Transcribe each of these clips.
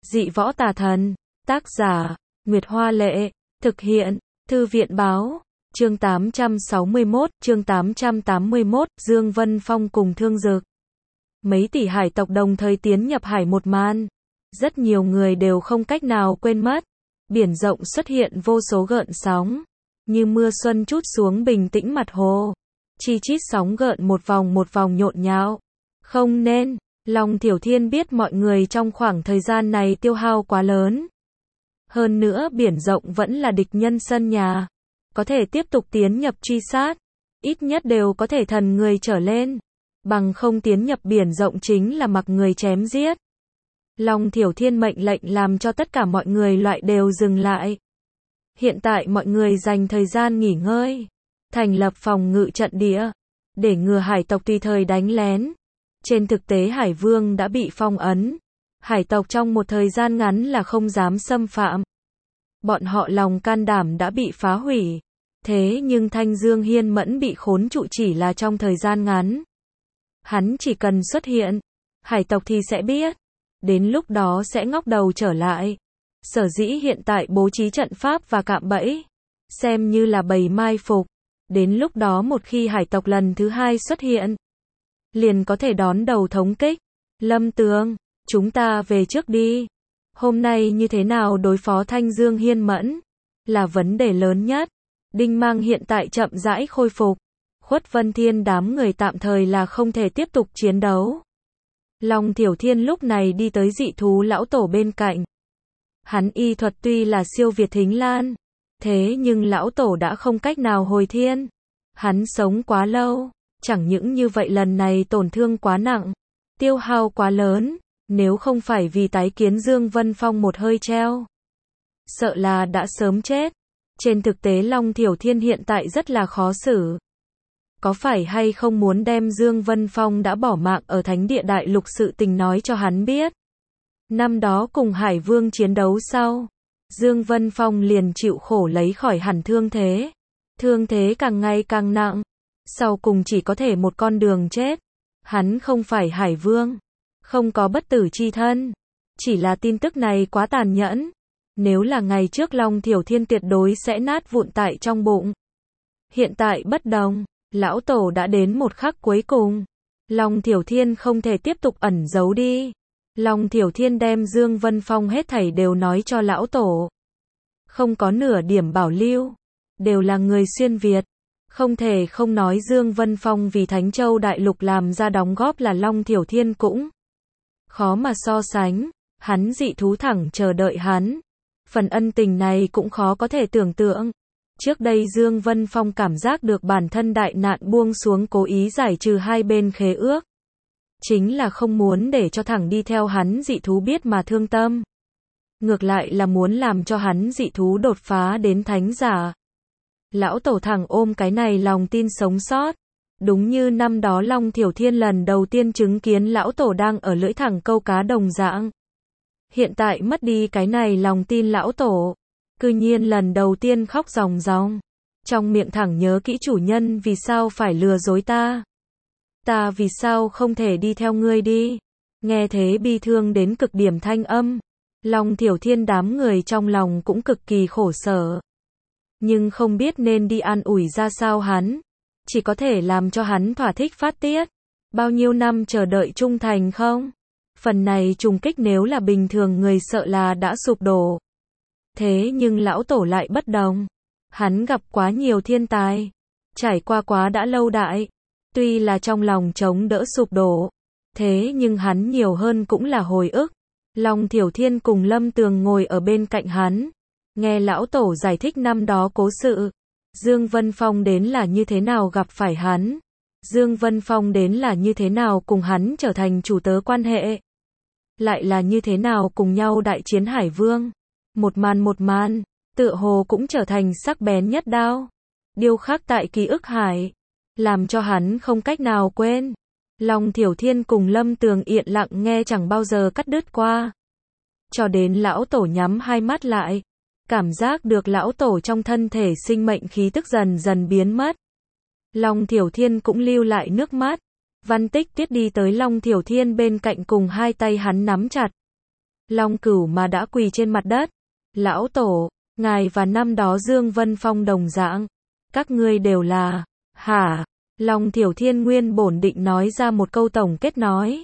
Dị võ tà thần. Tác giả, Nguyệt Hoa Lệ. Thực hiện, Thư viện Báo. Chương 861, chương 881, Dương Vân Phong cùng Thương Dực. Mấy tỷ hải tộc đồng thời tiến nhập hải một màn. Rất nhiều người đều không cách nào quên mất. Biển rộng xuất hiện vô số gợn sóng. Như mưa xuân trút xuống bình tĩnh mặt hồ. Chi chít sóng gợn một vòng nhộn nhạo. Không nên, Long Thiểu Thiên biết mọi người trong khoảng thời gian này tiêu hao quá lớn. Hơn nữa biển rộng vẫn là địch nhân sân nhà. Có thể tiếp tục tiến nhập truy sát. Ít nhất đều có thể thần người trở lên. Bằng không tiến nhập biển rộng chính là mặc người chém giết. Long Thiểu Thiên mệnh lệnh làm cho tất cả mọi người loại đều dừng lại. Hiện tại mọi người dành thời gian nghỉ ngơi. Thành lập phòng ngự trận địa. Để ngừa hải tộc tùy thời đánh lén. Trên thực tế Hải Vương đã bị phong ấn. Hải tộc trong một thời gian ngắn là không dám xâm phạm. Bọn họ lòng can đảm đã bị phá hủy. Thế nhưng Thanh Dương Hiên Mẫn bị khốn trụ chỉ là trong thời gian ngắn. Hắn chỉ cần xuất hiện, hải tộc thì sẽ biết. Đến lúc đó sẽ ngóc đầu trở lại. Sở dĩ hiện tại bố trí trận pháp và cạm bẫy. Xem như là bầy mai phục. Đến lúc đó một khi hải tộc lần thứ hai xuất hiện. Liền có thể đón đầu thống kích. Lâm Tường, chúng ta về trước đi. Hôm nay như thế nào đối phó Thanh Dương Hiên Mẫn? Là vấn đề lớn nhất. Đinh Mang hiện tại chậm rãi khôi phục. Khuất Vân Thiên đám người tạm thời là không thể tiếp tục chiến đấu. Long Thiểu Thiên lúc này đi tới dị thú lão tổ bên cạnh. Hắn y thuật tuy là siêu việt Thính Lan. Thế nhưng lão tổ đã không cách nào hồi thiên. Hắn sống quá lâu. Chẳng những như vậy lần này tổn thương quá nặng. Tiêu hao quá lớn. Nếu không phải vì tái kiến Dương Vân Phong một hơi treo. Sợ là đã sớm chết. Trên thực tế Long Thiểu Thiên hiện tại rất là khó xử. Có phải hay không muốn đem Dương Vân Phong đã bỏ mạng ở Thánh Địa Đại Lục sự tình nói cho hắn biết. Năm đó cùng Hải Vương chiến đấu sau. Dương Vân Phong liền chịu khổ lấy khỏi hẳn thương thế. Thương thế càng ngày càng nặng. Sau cùng chỉ có thể một con đường chết. Hắn không phải Hải Vương. Không có bất tử chi thân. Chỉ là tin tức này quá tàn nhẫn. Nếu là ngày trước Long Thiểu Thiên tuyệt đối sẽ nát vụn tại trong bụng. Hiện tại bất đồng. Lão Tổ đã đến một khắc cuối cùng. Long Thiểu Thiên không thể tiếp tục ẩn giấu đi. Long Thiểu Thiên đem Dương Vân Phong hết thảy đều nói cho Lão Tổ. Không có nửa điểm bảo lưu. Đều là người xuyên Việt. Không thể không nói Dương Vân Phong vì Thánh Châu Đại Lục làm ra đóng góp là Long Thiểu Thiên cũng khó mà so sánh. Hắn dị thú thẳng chờ đợi hắn. Phần ân tình này cũng khó có thể tưởng tượng. Trước đây Dương Vân Phong cảm giác được bản thân đại nạn buông xuống cố ý giải trừ hai bên khế ước. Chính là không muốn để cho thẳng đi theo hắn dị thú biết mà thương tâm. Ngược lại là muốn làm cho hắn dị thú đột phá đến thánh giả. Lão Tổ thẳng ôm cái này lòng tin sống sót. Đúng như năm đó Long Thiểu Thiên lần đầu tiên chứng kiến Lão Tổ đang ở lưỡi thẳng câu cá đồng dạng. Hiện tại mất đi cái này lòng tin Lão Tổ. Cư nhiên lần đầu tiên khóc ròng ròng. Trong miệng thẳng nhớ kỹ chủ nhân vì sao phải lừa dối ta. Ta vì sao không thể đi theo ngươi đi. Nghe thế bi thương đến cực điểm thanh âm. Long Thiểu Thiên đám người trong lòng cũng cực kỳ khổ sở. Nhưng không biết nên đi an ủi ra sao hắn. Chỉ có thể làm cho hắn thỏa thích phát tiết. Bao nhiêu năm chờ đợi trung thành không? Phần này trùng kích nếu là bình thường người sợ là đã sụp đổ. Thế nhưng Lão Tổ lại bất đồng. Hắn gặp quá nhiều thiên tài. Trải qua quá đã lâu đại. Tuy là trong lòng chống đỡ sụp đổ. Thế nhưng hắn nhiều hơn cũng là hồi ức. Long Thiểu Thiên cùng Lâm Tường ngồi ở bên cạnh hắn. Nghe Lão Tổ giải thích năm đó cố sự. Dương Vân Phong đến là như thế nào gặp phải hắn. Dương Vân Phong đến là như thế nào cùng hắn trở thành chủ tớ quan hệ. Lại là như thế nào cùng nhau đại chiến Hải Vương. Một màn, tựa hồ cũng trở thành sắc bén nhất đao. Điêu khắc tại ký ức hải. Làm cho hắn không cách nào quên. Long Thiểu Thiên cùng Lâm Tường yên lặng nghe chẳng bao giờ cắt đứt qua. Cho đến Lão Tổ nhắm hai mắt lại. Cảm giác được Lão Tổ trong thân thể sinh mệnh khí tức dần dần biến mất. Long Thiểu Thiên cũng lưu lại nước mắt. Văn Tích Tiết đi tới Long Thiểu Thiên bên cạnh cùng hai tay hắn nắm chặt. Long Cửu mà đã quỳ trên mặt đất. Lão Tổ, ngài và năm đó Dương Vân Phong đồng dạng. Các ngươi đều là, hả? Long Thiểu Thiên nguyên bổn định nói ra một câu tổng kết nói.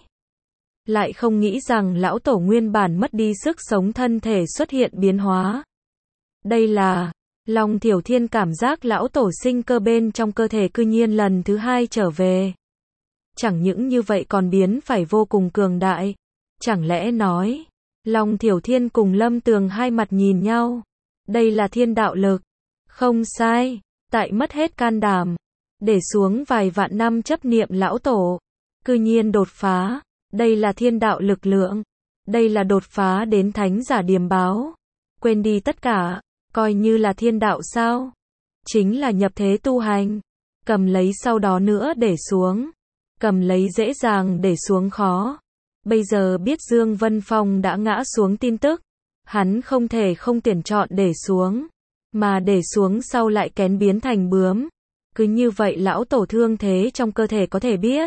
Lại không nghĩ rằng lão tổ nguyên bản mất đi sức sống thân thể xuất hiện biến hóa. Đây là, Long Thiểu Thiên cảm giác lão tổ sinh cơ bên trong cơ thể cư nhiên lần thứ hai trở về. Chẳng những như vậy còn biến phải vô cùng cường đại. Chẳng lẽ nói, Long Thiểu Thiên cùng Lâm Tường hai mặt nhìn nhau. Đây là thiên đạo lực. Không sai, tại mất hết can đảm. Để xuống vài vạn năm chấp niệm lão tổ. Cư nhiên đột phá. Đây là thiên đạo lực lượng. Đây là đột phá đến thánh giả điềm báo. Quên đi tất cả. Coi như là thiên đạo sao? Chính là nhập thế tu hành. Cầm lấy sau đó nữa để xuống. Cầm lấy dễ dàng để xuống khó. Bây giờ biết Dương Vân Phong đã ngã xuống tin tức. Hắn không thể không tuyển chọn để xuống. Mà để xuống sau lại kén biến thành bướm. Cứ như vậy lão tổ thương thế trong cơ thể có thể biết.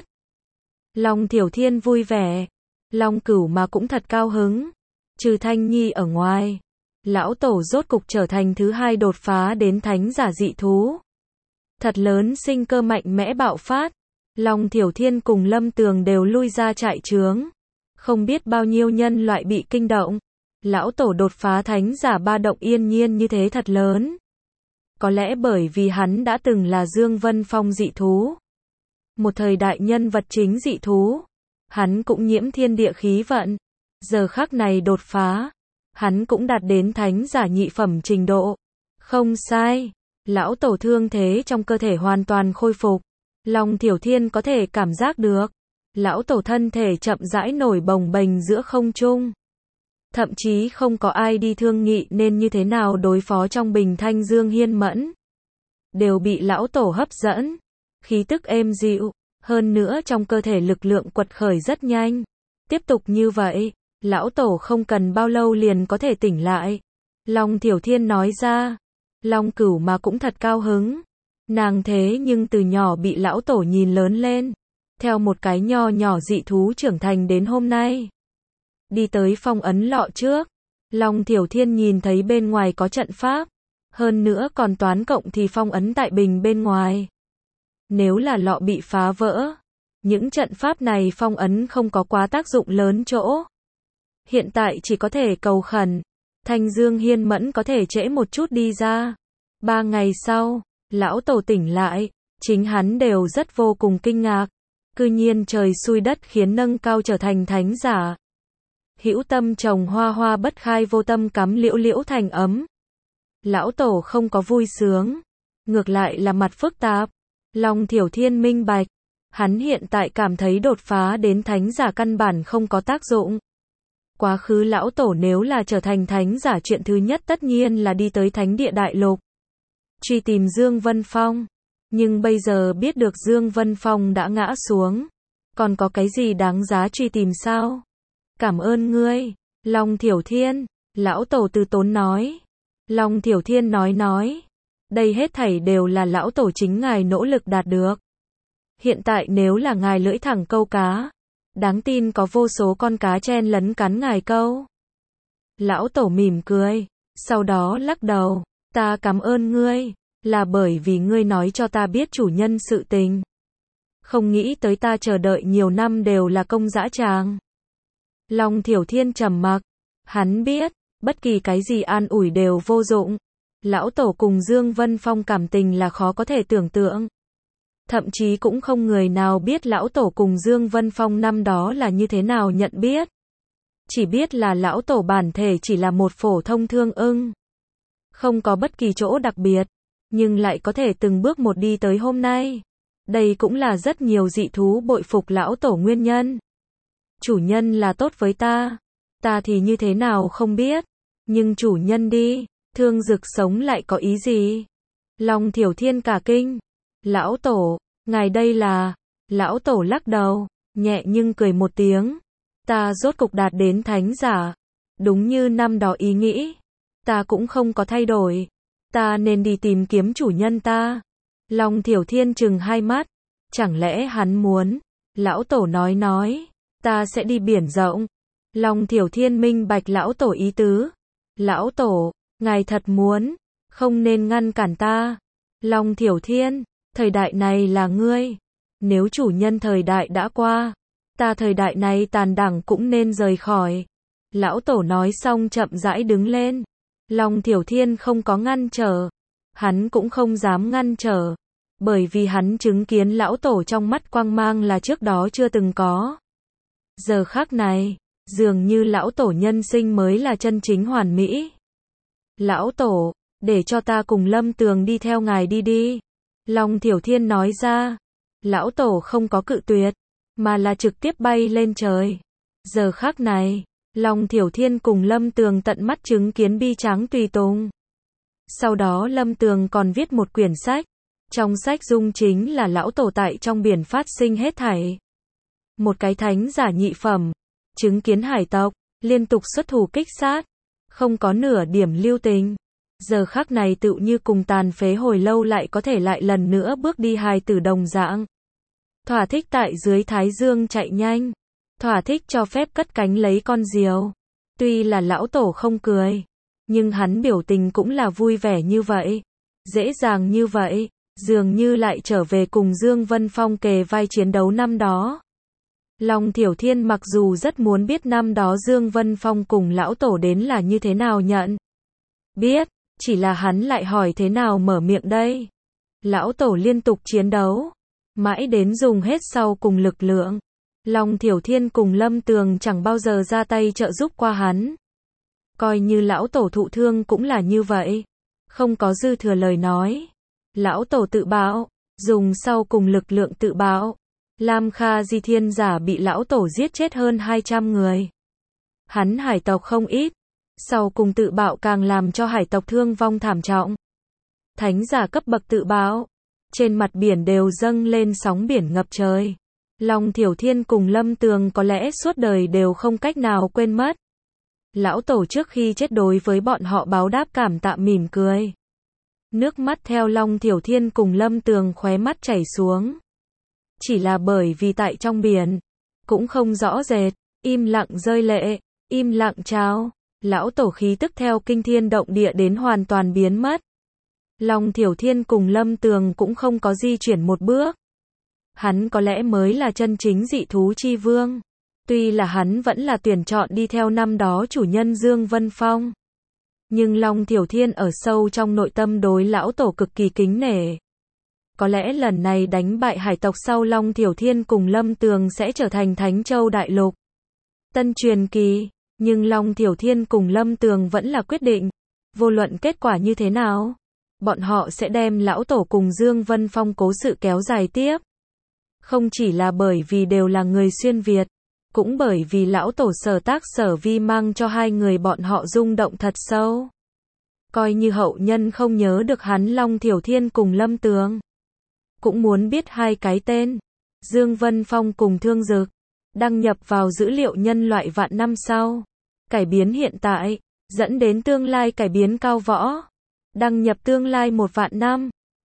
Long Thiểu Thiên vui vẻ. Long Cửu mà cũng thật cao hứng. Trừ Thanh Nhi ở ngoài. Lão tổ rốt cục trở thành thứ hai đột phá đến thánh giả dị thú. Thật lớn sinh cơ mạnh mẽ bạo phát. Long Thiểu Thiên cùng Lâm Tường đều lui ra trại trướng. Không biết bao nhiêu nhân loại bị kinh động. Lão tổ đột phá thánh giả ba động yên nhiên như thế thật lớn. Có lẽ bởi vì hắn đã từng là Dương Vân Phong dị thú. Một thời đại nhân vật chính dị thú. Hắn cũng nhiễm thiên địa khí vận. Giờ khắc này đột phá. Hắn cũng đạt đến thánh giả nhị phẩm trình độ. Không sai. Lão tổ thương thế trong cơ thể hoàn toàn khôi phục. Long Thiểu Thiên có thể cảm giác được. Lão tổ thân thể chậm rãi nổi bồng bềnh giữa không trung. Thậm chí không có ai đi thương nghị nên như thế nào đối phó trong bình thanh Dương Hiên Mẫn. Đều bị lão tổ hấp dẫn. Khí tức êm dịu. Hơn nữa trong cơ thể lực lượng quật khởi rất nhanh. Tiếp tục như vậy, lão tổ không cần bao lâu liền có thể tỉnh lại. Long Thiểu Thiên nói ra. Long Cửu mà cũng thật cao hứng. Nàng thế nhưng từ nhỏ bị lão tổ nhìn lớn lên. Theo một cái nho nhỏ dị thú trưởng thành đến hôm nay. Đi tới phong ấn lọ trước. Long Thiểu Thiên nhìn thấy bên ngoài có trận pháp. Hơn nữa còn toán cộng thì phong ấn tại bình bên ngoài. Nếu là lọ bị phá vỡ. Những trận pháp này phong ấn không có quá tác dụng lớn chỗ. Hiện tại chỉ có thể cầu khẩn. Thanh Dương Hiên Mẫn có thể trễ một chút đi ra. 3 ngày sau, lão tổ tỉnh lại. Chính hắn đều rất vô cùng kinh ngạc. Cư nhiên trời xui đất khiến nâng cao trở thành thánh giả. Hữu tâm trồng hoa hoa bất khai vô tâm cắm liễu liễu thành ấm. Lão tổ không có vui sướng. Ngược lại là mặt phức tạp. Long Thiểu Thiên minh bạch. Hắn hiện tại cảm thấy đột phá đến thánh giả căn bản không có tác dụng. Quá khứ lão tổ nếu là trở thành thánh giả chuyện thứ nhất tất nhiên là đi tới thánh địa đại lục. Truy tìm Dương Vân Phong. Nhưng bây giờ biết được Dương Vân Phong đã ngã xuống. Còn có cái gì đáng giá truy tìm sao? Cảm ơn ngươi, Long Thiểu Thiên. Lão tổ từ tốn nói. Long Thiểu Thiên nói. Đây hết thảy đều là lão tổ chính ngài nỗ lực đạt được. Hiện tại nếu là ngài lưỡi thẳng câu cá. Đáng tin có vô số con cá chen lấn cắn ngài câu. Lão tổ mỉm cười. Sau đó lắc đầu. Ta cảm ơn ngươi. Là bởi vì ngươi nói cho ta biết chủ nhân sự tình. Không nghĩ tới ta chờ đợi nhiều năm đều là công dã tràng. Long Thiểu Thiên trầm mặc. Hắn biết, bất kỳ cái gì an ủi đều vô dụng. Lão tổ cùng Dương Vân Phong cảm tình là khó có thể tưởng tượng. Thậm chí cũng không người nào biết lão tổ cùng Dương Vân Phong năm đó là như thế nào nhận biết. Chỉ biết là lão tổ bản thể chỉ là một phổ thông thương ưng. Không có bất kỳ chỗ đặc biệt. Nhưng lại có thể từng bước một đi tới hôm nay. Đây cũng là rất nhiều dị thú bội phục lão tổ nguyên nhân. Chủ nhân là tốt với ta. Ta thì như thế nào không biết. Nhưng chủ nhân đi. Thương Dực sống lại có ý gì? Long Thiểu Thiên cả kinh. Lão tổ, ngài đây là... Lão tổ lắc đầu, nhẹ nhưng cười một tiếng. Ta rốt cục đạt đến thánh giả. Đúng như năm đó ý nghĩ. Ta cũng không có thay đổi. Ta nên đi tìm kiếm chủ nhân ta. Long Thiểu Thiên trừng hai mắt. Chẳng lẽ hắn muốn? Lão tổ nói. Ta sẽ đi biển rộng. Long Thiểu Thiên minh bạch lão tổ ý tứ. Lão tổ, ngài thật muốn, không nên ngăn cản ta. Long Thiểu Thiên, thời đại này là ngươi. Nếu chủ nhân thời đại đã qua, ta thời đại này tàn đẳng cũng nên rời khỏi. Lão tổ nói xong chậm rãi đứng lên. Long Thiểu Thiên không có ngăn trở. Hắn cũng không dám ngăn trở. Bởi vì hắn chứng kiến lão tổ trong mắt quang mang là trước đó chưa từng có. Giờ khắc này, dường như lão tổ nhân sinh mới là chân chính hoàn mỹ. Lão tổ, để cho ta cùng Lâm Tường đi theo ngài đi đi. Long Thiểu Thiên nói ra. Lão tổ không có cự tuyệt, mà là trực tiếp bay lên trời. Giờ khắc này, Long Thiểu Thiên cùng Lâm Tường tận mắt chứng kiến bi tráng tùy tùng. Sau đó Lâm Tường còn viết một quyển sách. Trong sách dung chính là lão tổ tại trong biển phát sinh hết thảy. Một cái thánh giả nhị phẩm, chứng kiến hải tộc, liên tục xuất thủ kích sát, không có nửa điểm lưu tình. Giờ khắc này tựu như cùng tàn phế hồi lâu lại có thể lại lần nữa bước đi hài tử đồng dạng. Thỏa thích tại dưới thái dương chạy nhanh, thỏa thích cho phép cất cánh lấy con diều. Tuy là lão tổ không cười, nhưng hắn biểu tình cũng là vui vẻ như vậy, dễ dàng như vậy, dường như lại trở về cùng Dương Vân Phong kề vai chiến đấu năm đó. Long Thiểu Thiên mặc dù rất muốn biết năm đó Dương Vân Phong cùng lão tổ đến là như thế nào nhận biết, chỉ là hắn lại hỏi thế nào mở miệng đây. Lão tổ liên tục chiến đấu, mãi đến dùng hết sau cùng lực lượng. Long Thiểu Thiên cùng Lâm Tường chẳng bao giờ ra tay trợ giúp qua hắn. Coi như lão tổ thụ thương cũng là như vậy, không có dư thừa lời nói. Lão tổ tự bạo, dùng sau cùng lực lượng tự bạo. Lam Kha Di Thiên giả bị lão tổ giết chết hơn 200 người. Hắn hải tộc không ít, sau cùng tự bạo càng làm cho hải tộc thương vong thảm trọng. Thánh giả cấp bậc tự bạo, trên mặt biển đều dâng lên sóng biển ngập trời. Long Thiểu Thiên cùng Lâm Tường có lẽ suốt đời đều không cách nào quên mất. Lão tổ trước khi chết đối với bọn họ báo đáp cảm tạ mỉm cười. Nước mắt theo Long Thiểu Thiên cùng Lâm Tường khóe mắt chảy xuống. Chỉ là bởi vì tại trong biển, cũng không rõ rệt, im lặng rơi lệ, im lặng chào. Lão tổ khí tức theo kinh thiên động địa đến hoàn toàn biến mất. Long Thiểu Thiên cùng Lâm Tường cũng không có di chuyển một bước. Hắn có lẽ mới là chân chính dị thú chi vương. Tuy là hắn vẫn là tuyển chọn đi theo năm đó chủ nhân Dương Vân Phong. Nhưng Long Thiểu Thiên ở sâu trong nội tâm đối lão tổ cực kỳ kính nể. Có lẽ lần này đánh bại hải tộc sau Long Thiểu Thiên cùng Lâm Tường sẽ trở thành Thánh Châu Đại Lục tân truyền kỳ. Nhưng Long Thiểu Thiên cùng Lâm Tường vẫn là quyết định, vô luận kết quả như thế nào, bọn họ sẽ đem lão tổ cùng Dương Vân Phong cố sự kéo dài tiếp. Không chỉ là bởi vì đều là người xuyên Việt, cũng bởi vì lão tổ sở tác sở vi mang cho hai người bọn họ rung động thật sâu. Coi như hậu nhân không nhớ được hắn Long Thiểu Thiên cùng Lâm Tường, cũng muốn biết hai cái tên, Dương Vân Phong cùng Thương Dực, đăng nhập vào dữ liệu nhân loại vạn năm sau, cải biến hiện tại, dẫn đến tương lai cải biến cao võ, đăng nhập tương lai 1 vạn năm.